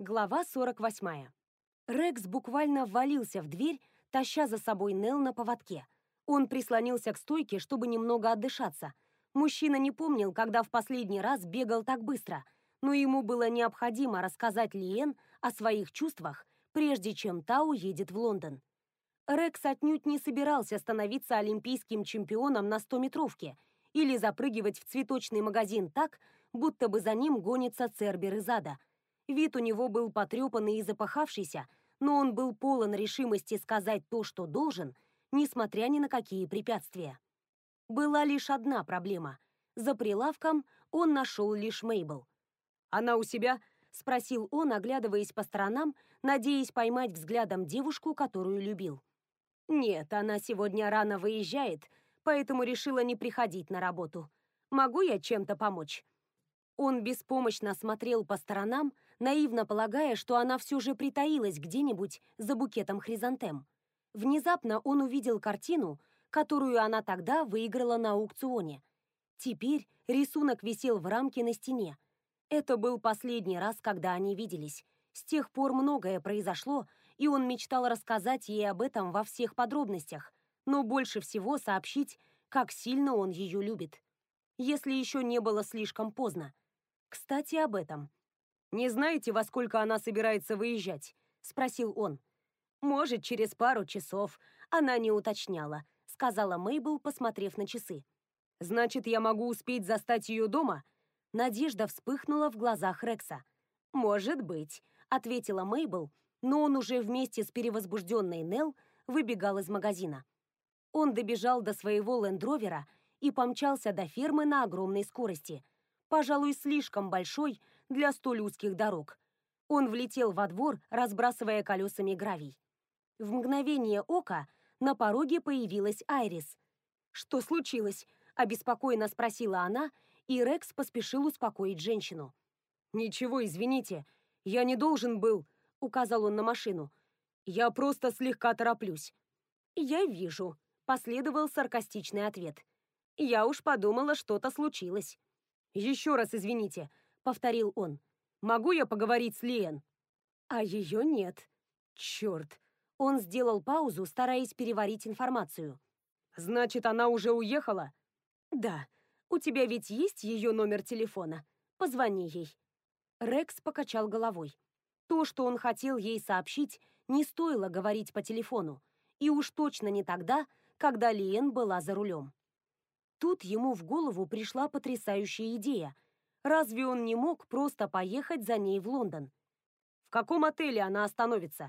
Глава 48. Рекс буквально ввалился в дверь, таща за собой Нелл на поводке. Он прислонился к стойке, чтобы немного отдышаться. Мужчина не помнил, когда в последний раз бегал так быстро, но ему было необходимо рассказать Лиэн о своих чувствах, прежде чем та уедет в Лондон. Рекс отнюдь не собирался становиться олимпийским чемпионом на 100-метровке или запрыгивать в цветочный магазин так, будто бы за ним гонится Цербер из ада. Вид у него был потрепанный и запахавшийся, но он был полон решимости сказать то, что должен, несмотря ни на какие препятствия. Была лишь одна проблема. За прилавком он нашел лишь Мейбл. «Она у себя?» — спросил он, оглядываясь по сторонам, надеясь поймать взглядом девушку, которую любил. «Нет, она сегодня рано выезжает, поэтому решила не приходить на работу. Могу я чем-то помочь?» Он беспомощно смотрел по сторонам, наивно полагая, что она все же притаилась где-нибудь за букетом хризантем. Внезапно он увидел картину, которую она тогда выиграла на аукционе. Теперь рисунок висел в рамке на стене. Это был последний раз, когда они виделись. С тех пор многое произошло, и он мечтал рассказать ей об этом во всех подробностях, но больше всего сообщить, как сильно он ее любит. Если еще не было слишком поздно. Кстати, об этом. «Не знаете, во сколько она собирается выезжать?» — спросил он. «Может, через пару часов». Она не уточняла, сказала Мейбл, посмотрев на часы. «Значит, я могу успеть застать ее дома?» Надежда вспыхнула в глазах Рекса. «Может быть», — ответила Мейбл, но он уже вместе с перевозбужденной Нелл выбегал из магазина. Он добежал до своего лендровера и помчался до фермы на огромной скорости, пожалуй, слишком большой для столь узких дорог. Он влетел во двор, разбрасывая колесами гравий. В мгновение ока на пороге появилась Айрис. «Что случилось?» – обеспокоенно спросила она, и Рекс поспешил успокоить женщину. «Ничего, извините, я не должен был», – указал он на машину. «Я просто слегка тороплюсь». «Я вижу», – последовал саркастичный ответ. «Я уж подумала, что-то случилось». «Еще раз извините», — повторил он. «Могу я поговорить с Лиэн?» «А ее нет». «Черт!» Он сделал паузу, стараясь переварить информацию. «Значит, она уже уехала?» «Да. У тебя ведь есть ее номер телефона? Позвони ей». Рекс покачал головой. То, что он хотел ей сообщить, не стоило говорить по телефону. И уж точно не тогда, когда Лиэн была за рулем. Тут ему в голову пришла потрясающая идея. Разве он не мог просто поехать за ней в Лондон? В каком отеле она остановится?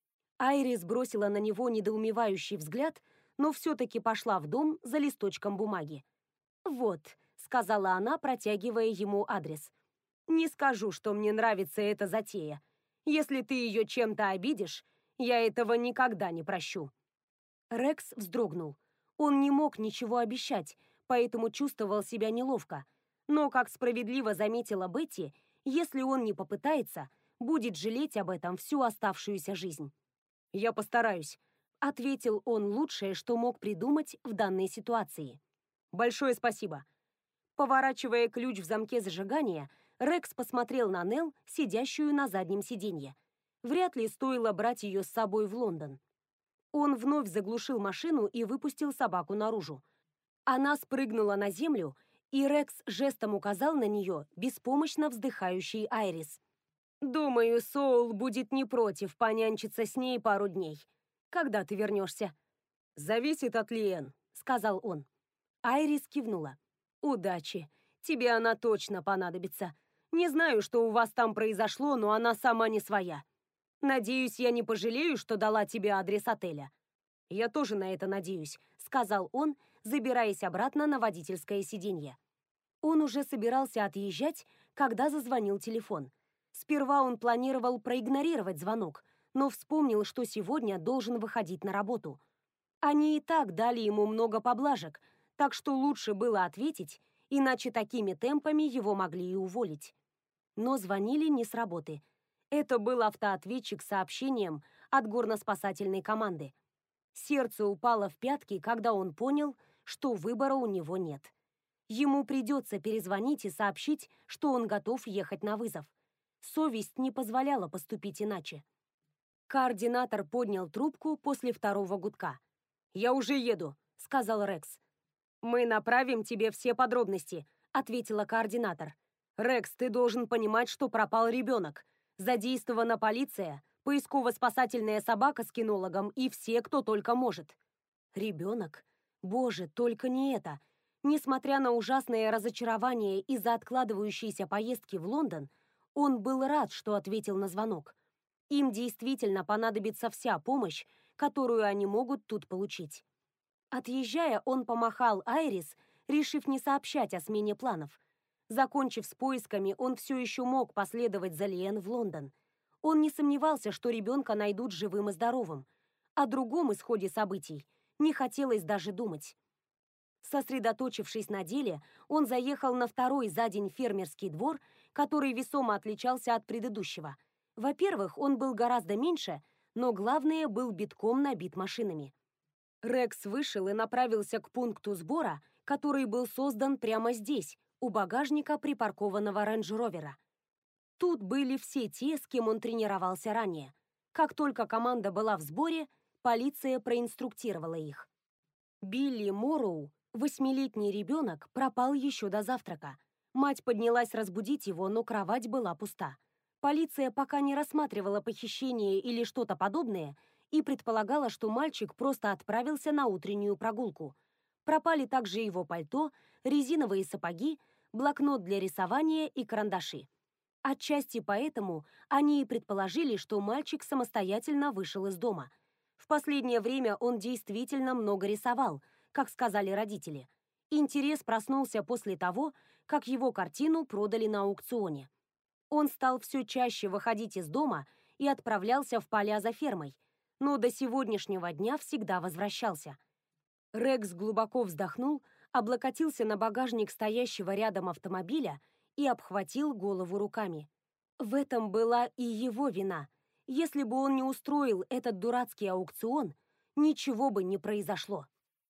Айрис бросила на него недоумевающий взгляд, но все-таки пошла в дом за листочком бумаги. «Вот», — сказала она, протягивая ему адрес. «Не скажу, что мне нравится эта затея. Если ты ее чем-то обидишь, я этого никогда не прощу». Рекс вздрогнул. Он не мог ничего обещать, поэтому чувствовал себя неловко. Но, как справедливо заметила Бетти, если он не попытается, будет жалеть об этом всю оставшуюся жизнь. «Я постараюсь», — ответил он лучшее, что мог придумать в данной ситуации. «Большое спасибо». Поворачивая ключ в замке зажигания, Рекс посмотрел на Нелл, сидящую на заднем сиденье. Вряд ли стоило брать ее с собой в Лондон. Он вновь заглушил машину и выпустил собаку наружу. Она спрыгнула на землю, и Рекс жестом указал на нее, беспомощно вздыхающий Айрис. «Думаю, Соул будет не против понянчиться с ней пару дней. Когда ты вернешься?» «Зависит от Лиэн», — сказал он. Айрис кивнула. «Удачи. Тебе она точно понадобится. Не знаю, что у вас там произошло, но она сама не своя. Надеюсь, я не пожалею, что дала тебе адрес отеля». «Я тоже на это надеюсь», — сказал он, забираясь обратно на водительское сиденье. Он уже собирался отъезжать, когда зазвонил телефон. Сперва он планировал проигнорировать звонок, но вспомнил, что сегодня должен выходить на работу. Они и так дали ему много поблажек, так что лучше было ответить, иначе такими темпами его могли и уволить. Но звонили не с работы. Это был автоответчик с сообщением от горноспасательной команды. Сердце упало в пятки, когда он понял, что выбора у него нет. Ему придется перезвонить и сообщить, что он готов ехать на вызов. Совесть не позволяла поступить иначе. Координатор поднял трубку после второго гудка. «Я уже еду», — сказал Рекс. «Мы направим тебе все подробности», — ответила координатор. «Рекс, ты должен понимать, что пропал ребенок. Задействована полиция, поисково-спасательная собака с кинологом и все, кто только может». Ребенок? Боже, только не это. Несмотря на ужасное разочарование из-за откладывающейся поездки в Лондон, он был рад, что ответил на звонок. Им действительно понадобится вся помощь, которую они могут тут получить. Отъезжая, он помахал Айрис, решив не сообщать о смене планов. Закончив с поисками, он все еще мог последовать за Лиэн в Лондон. Он не сомневался, что ребенка найдут живым и здоровым. О другом исходе событий не хотелось даже думать. Сосредоточившись на деле, он заехал на второй за день фермерский двор, который весомо отличался от предыдущего. Во-первых, он был гораздо меньше, но главное, был битком набит машинами. Рекс вышел и направился к пункту сбора, который был создан прямо здесь, у багажника припаркованного рейндж-ровера. Тут были все те, с кем он тренировался ранее. Как только команда была в сборе, полиция проинструктировала их. Билли Морроу, 8-летний ребенок, пропал еще до завтрака. Мать поднялась разбудить его, но кровать была пуста. Полиция пока не рассматривала похищение или что-то подобное и предполагала, что мальчик просто отправился на утреннюю прогулку. Пропали также его пальто, резиновые сапоги, блокнот для рисования и карандаши. Отчасти поэтому они и предположили, что мальчик самостоятельно вышел из дома. В последнее время он действительно много рисовал, как сказали родители. Интерес проснулся после того, как его картину продали на аукционе. Он стал все чаще выходить из дома и отправлялся в поля за фермой, но до сегодняшнего дня всегда возвращался. Рекс глубоко вздохнул, облокотился на багажник стоящего рядом автомобиля и обхватил голову руками. В этом была и его вина. Если бы он не устроил этот дурацкий аукцион, ничего бы не произошло.